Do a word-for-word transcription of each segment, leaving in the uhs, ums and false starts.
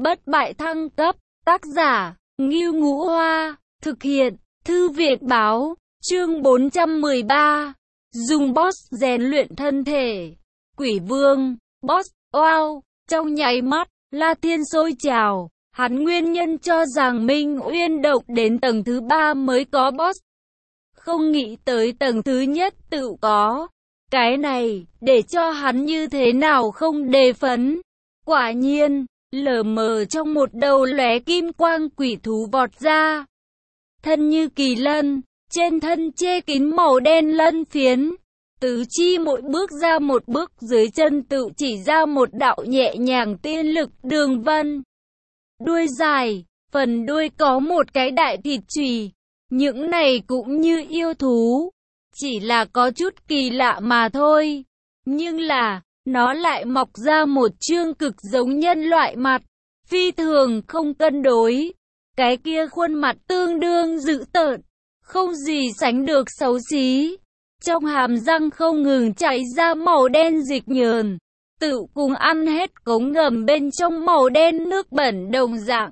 Bất bại thăng cấp, tác giả, Ngưu Ngũ Hoa, thực hiện, Thư viện báo, chương bốn trăm mười ba, dùng boss rèn luyện thân thể, quỷ vương, boss, wow, trong nháy mắt, La Thiên sôi trào, hắn nguyên nhân cho rằng Minh Uyên độc đến tầng thứ ba mới có boss, không nghĩ tới tầng thứ nhất tự có, cái này, để cho hắn như thế nào không đề phấn, quả nhiên, lờ mờ trong một đầu lóe kim quang quỷ thú vọt ra. Thân như kỳ lân, trên thân che kín màu đen lân phiến. Tứ chi mỗi bước ra một bước, dưới chân tự chỉ ra một đạo nhẹ nhàng tiên lực đường vân. Đuôi dài, phần đuôi có một cái đại thịt chùy. Những này cũng như yêu thú, chỉ là có chút kỳ lạ mà thôi. Nhưng là, nó lại mọc ra một trương cực giống nhân loại mặt, phi thường không cân đối. Cái kia khuôn mặt tương đương dữ tợn, không gì sánh được xấu xí. Trong hàm răng không ngừng chảy ra màu đen dịch nhờn, tự cùng ăn hết cống ngầm bên trong màu đen nước bẩn đồng dạng.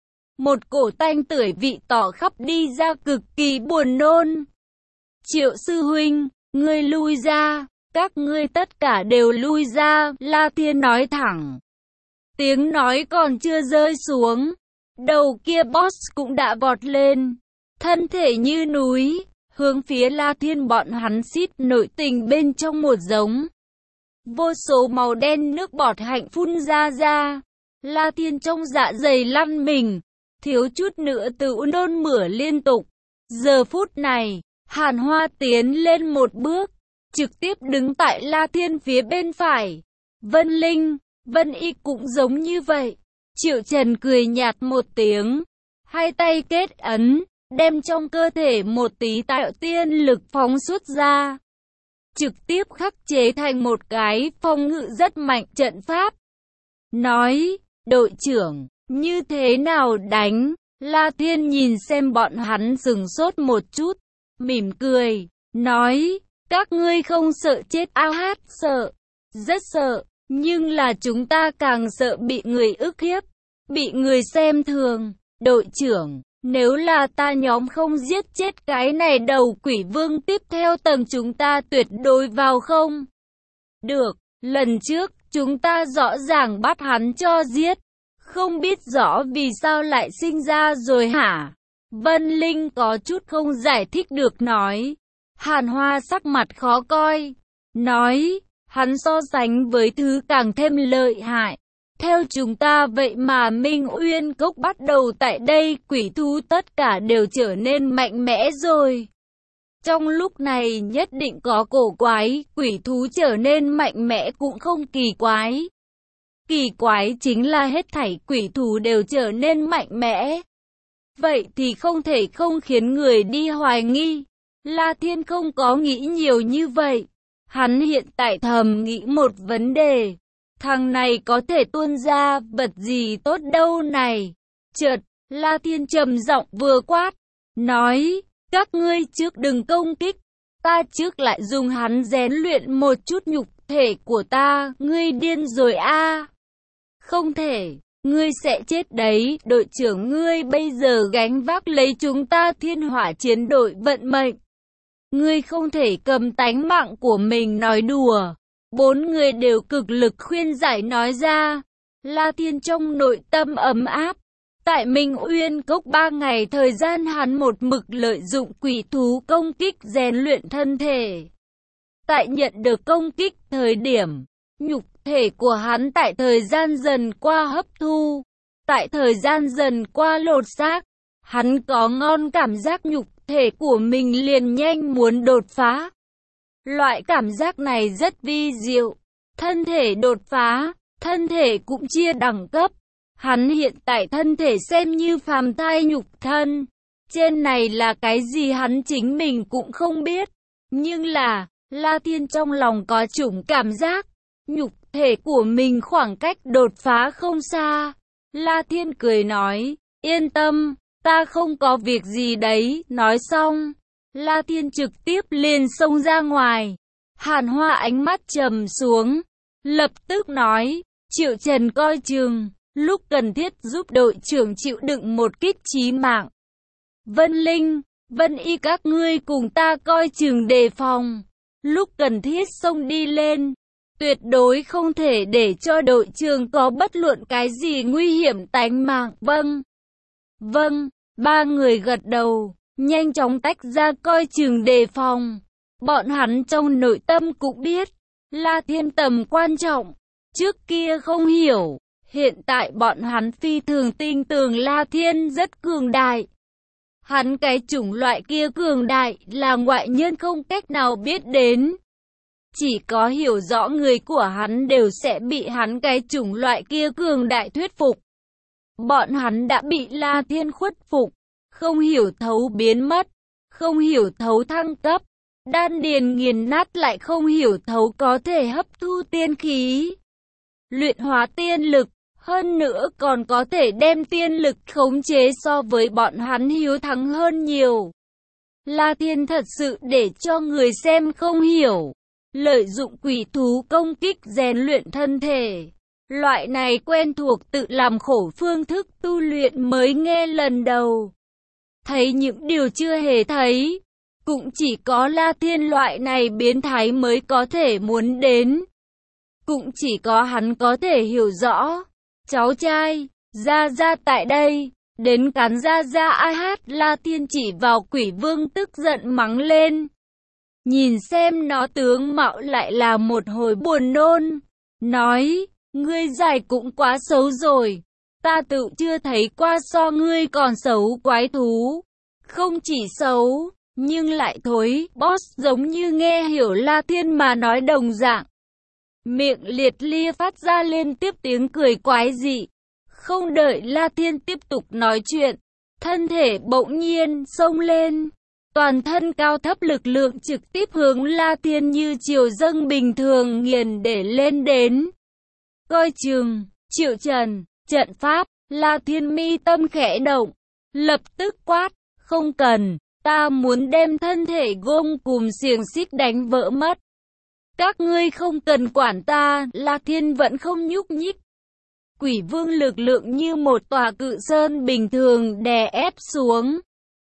Một cổ tanh tưởi vị tỏ khắp đi ra, cực kỳ buồn nôn. Triệu sư huynh, ngươi lui ra, các ngươi tất cả đều lui ra, La Thiên nói thẳng. Tiếng nói còn chưa rơi xuống, đầu kia boss cũng đã vọt lên, thân thể như núi, hướng phía La Thiên bọn hắn xít nội tình bên trong một giống. Vô số màu đen nước bọt hạnh phun ra ra, La Thiên trong dạ dày lăn mình, thiếu chút nữa tự nôn mửa liên tục. Giờ phút này, Hàn Hoa tiến lên một bước, trực tiếp đứng tại La Thiên phía bên phải. Vân Linh, Vân Y cũng giống như vậy. Triệu Trần cười nhạt một tiếng, hai tay kết ấn, đem trong cơ thể một tí tạo tiên lực phóng xuất ra, trực tiếp khắc chế thành một cái phòng ngự rất mạnh trận pháp. Nói, đội trưởng, như thế nào đánh? La Thiên nhìn xem bọn hắn sừng sốt một chút, mỉm cười, nói, các ngươi không sợ chết a? Hát, sợ, rất sợ, nhưng là chúng ta càng sợ bị người ức hiếp, bị người xem thường. Đội trưởng, nếu là ta nhóm không giết chết cái này đầu quỷ vương, tiếp theo tầng chúng ta tuyệt đối vào không? Được, lần trước, chúng ta rõ ràng bắt hắn cho giết. Không biết rõ vì sao lại sinh ra rồi hả? Vân Linh có chút không giải thích được nói. Hàn Hoa sắc mặt khó coi, nói, hắn so sánh với thứ càng thêm lợi hại. Theo chúng ta vậy mà Minh Uyên Cốc bắt đầu tại đây, quỷ thú tất cả đều trở nên mạnh mẽ rồi. Trong lúc này nhất định có cổ quái, quỷ thú trở nên mạnh mẽ cũng không kỳ quái. Kỳ quái chính là hết thảy quỷ thú đều trở nên mạnh mẽ. Vậy thì không thể không khiến người đi hoài nghi. La Thiên không có nghĩ nhiều như vậy. Hắn hiện tại thầm nghĩ một vấn đề. Thằng này có thể tuôn ra vật gì tốt đâu này. Chợt, La Thiên trầm giọng vừa quát, nói, các ngươi trước đừng công kích. Ta trước lại dùng hắn rèn luyện một chút nhục thể của ta. Ngươi điên rồi a? Không thể, ngươi sẽ chết đấy. Đội trưởng, ngươi bây giờ gánh vác lấy chúng ta Thiên Hỏa chiến đội vận mệnh. Ngươi không thể cầm tánh mạng của mình nói đùa. Bốn người đều cực lực khuyên giải nói ra. La Thiên trong nội tâm ấm áp. Tại Minh Uyên Cốc ba ngày thời gian, hắn một mực lợi dụng quỷ thú công kích rèn luyện thân thể. Tại nhận được công kích thời điểm, nhục thể của hắn tại thời gian dần qua hấp thu, tại thời gian dần qua lột xác, hắn có ngon cảm giác nhục thể của mình liền nhanh muốn đột phá. Loại cảm giác này rất vi diệu. Thân thể đột phá, thân thể cũng chia đẳng cấp. Hắn hiện tại thân thể xem như phàm thai nhục thân. Trên này là cái gì hắn chính mình cũng không biết. Nhưng là, La Thiên trong lòng có chủng cảm giác, nhục thể của mình khoảng cách đột phá không xa. La Thiên cười nói, yên tâm, ta không có việc gì đấy. Nói xong, La Thiên trực tiếp liền xông ra ngoài. Hàn Hoa ánh mắt trầm xuống, lập tức nói, Triệu Trần coi chừng, lúc cần thiết giúp đội trưởng chịu đựng một kích chí mạng. Vân Linh, Vân Y các ngươi cùng ta coi chừng đề phòng, lúc cần thiết xông đi lên. Tuyệt đối không thể để cho đội trưởng có bất luận cái gì nguy hiểm tánh mạng. Vâng, vâng, ba người gật đầu, nhanh chóng tách ra coi chừng đề phòng. Bọn hắn trong nội tâm cũng biết, La Thiên tầm quan trọng. Trước kia không hiểu, hiện tại bọn hắn phi thường tin tưởng La Thiên rất cường đại. Hắn cái chủng loại kia cường đại là ngoại nhân không cách nào biết đến. Chỉ có hiểu rõ người của hắn đều sẽ bị hắn cái chủng loại kia cường đại thuyết phục. Bọn hắn đã bị La Thiên khuất phục, không hiểu thấu biến mất, không hiểu thấu thăng cấp, đan điền nghiền nát lại không hiểu thấu có thể hấp thu tiên khí, luyện hóa tiên lực, hơn nữa còn có thể đem tiên lực khống chế so với bọn hắn hiếu thắng hơn nhiều. La Thiên thật sự để cho người xem không hiểu. Lợi dụng quỷ thú công kích rèn luyện thân thể. Loại này quen thuộc tự làm khổ phương thức tu luyện mới nghe lần đầu. Thấy những điều chưa hề thấy. Cũng chỉ có La Thiên loại này biến thái mới có thể muốn đến. Cũng chỉ có hắn có thể hiểu rõ. Cháu trai, Gia Gia tại đây. Đến cắn Gia Gia ai hát. La Thiên chỉ vào quỷ vương tức giận mắng lên. Nhìn xem nó tướng mạo lại là một hồi buồn nôn. Nói, ngươi dài cũng quá xấu rồi. Ta tự chưa thấy qua so ngươi còn xấu quái thú. Không chỉ xấu, nhưng lại thối. Boss giống như nghe hiểu La Thiên mà nói đồng dạng. Miệng liệt lia phát ra liên tiếp tiếng cười quái dị. Không đợi La Thiên tiếp tục nói chuyện, thân thể bỗng nhiên xông lên. Toàn thân cao thấp lực lượng trực tiếp hướng La Thiên như triều dâng bình thường nghiền để lên đến. Coi chừng, Triệu Trần, trận pháp, La Thiên mi tâm khẽ động. Lập tức quát, không cần, ta muốn đem thân thể gông cùm xiềng xích đánh vỡ mất. Các ngươi không cần quản ta. La Thiên vẫn không nhúc nhích. Quỷ vương lực lượng như một tòa cự sơn bình thường đè ép xuống.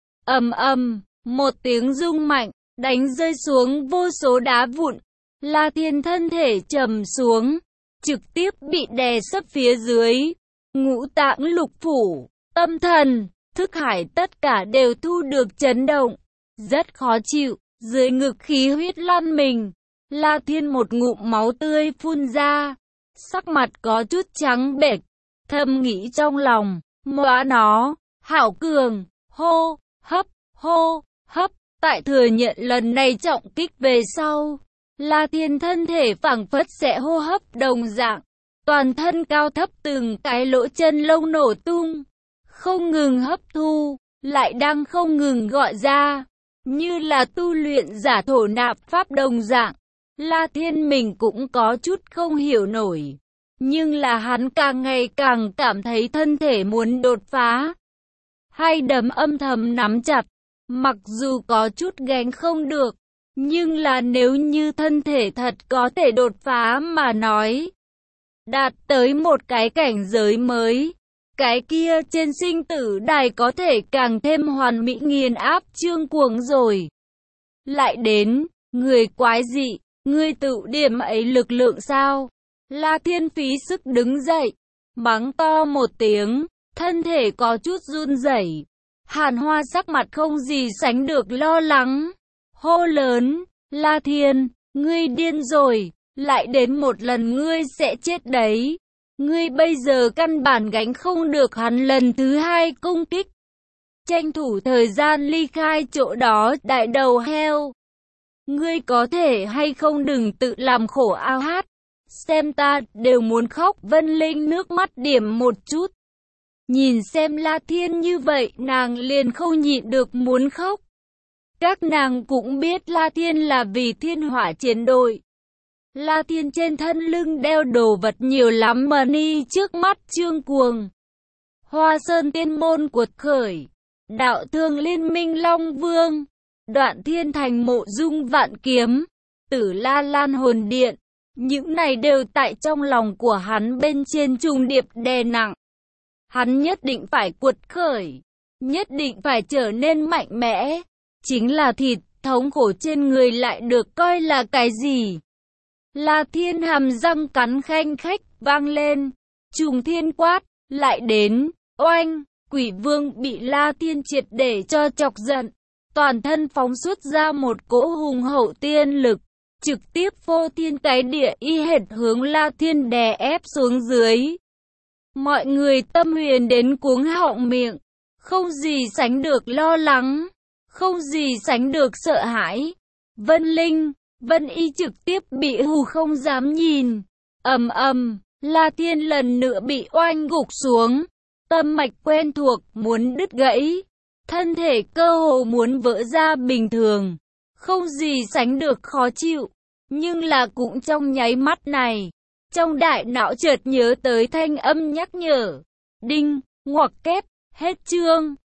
Ầm ầm. Một tiếng rung mạnh, đánh rơi xuống vô số đá vụn. La Thiên thân thể trầm xuống, trực tiếp bị đè sấp phía dưới. Ngũ tạng lục phủ, tâm thần, thức hải tất cả đều thu được chấn động. Rất khó chịu, dưới ngực khí huyết lan mình. La Thiên một ngụm máu tươi phun ra. Sắc mặt có chút trắng bệch, thầm nghĩ trong lòng, móa nó, hảo cường, hô, hấp, hô. Hấp, tại thừa nhận lần này trọng kích về sau, La Thiên thân thể phảng phất sẽ hô hấp đồng dạng, toàn thân cao thấp từng cái lỗ chân lông nổ tung, không ngừng hấp thu, lại đang không ngừng gọi ra, như là tu luyện giả thổ nạp pháp đồng dạng. La Thiên mình cũng có chút không hiểu nổi, nhưng là hắn càng ngày càng cảm thấy thân thể muốn đột phá. Hai đấm âm thầm nắm chặt. Mặc dù có chút gánh không được, nhưng là nếu như thân thể thật có thể đột phá mà nói, đạt tới một cái cảnh giới mới, cái kia trên sinh tử đài có thể càng thêm hoàn mỹ nghiền áp Trương Cuồng rồi. Lại đến, người quái dị, ngươi tự điểm ấy lực lượng sao? La Thiên phí sức đứng dậy, mắng to một tiếng, thân thể có chút run rẩy. Hàn Hoa sắc mặt không gì sánh được lo lắng, hô lớn, La Thiên, ngươi điên rồi, lại đến một lần ngươi sẽ chết đấy. Ngươi bây giờ căn bản gánh không được hắn lần thứ hai công kích. Tranh thủ thời gian ly khai chỗ đó, đại đầu heo. Ngươi có thể hay không đừng tự làm khổ ao hát, xem ta đều muốn khóc. Vân Linh nước mắt điểm một chút. Nhìn xem La Thiên như vậy, nàng liền không nhịn được muốn khóc. Các nàng cũng biết La Thiên là vì thiên hỏa chiến đội. La Thiên trên thân lưng đeo đồ vật nhiều lắm mà ni trước mắt Trương Cuồng. Hoa Sơn Tiên Môn cuột khởi, Đạo Thương Liên Minh Long Vương, Đoạn Thiên Thành Mộ Dung Vạn Kiếm, Tử La Lan Hồn Điện, Những này đều tại trong lòng của hắn bên trên trùng điệp đè nặng. Hắn nhất định phải cuột khởi, nhất định phải trở nên mạnh mẽ. Chính là thịt, thống khổ trên người lại được coi là cái gì? La Thiên hàm răng cắn khanh khách, vang lên. Trùng Thiên quát, lại đến, oanh, Quỷ Vương bị La Thiên triệt để cho chọc giận. Toàn thân phóng xuất ra một cỗ hùng hậu tiên lực, trực tiếp phô thiên cái địa y hệt hướng La Thiên đè ép xuống dưới. Mọi người tâm huyền đến cuống họng miệng, không gì sánh được lo lắng, không gì sánh được sợ hãi. Vân Linh, Vân Y trực tiếp bị hù không dám nhìn. Ầm ầm, La Thiên lần nữa bị oanh gục xuống, tâm mạch quen thuộc muốn đứt gãy, thân thể cơ hồ muốn vỡ ra bình thường, không gì sánh được khó chịu. Nhưng là cũng trong nháy mắt này, trong đại não chợt nhớ tới thanh âm nhắc nhở. Đinh, ngoặc kép, hết chương.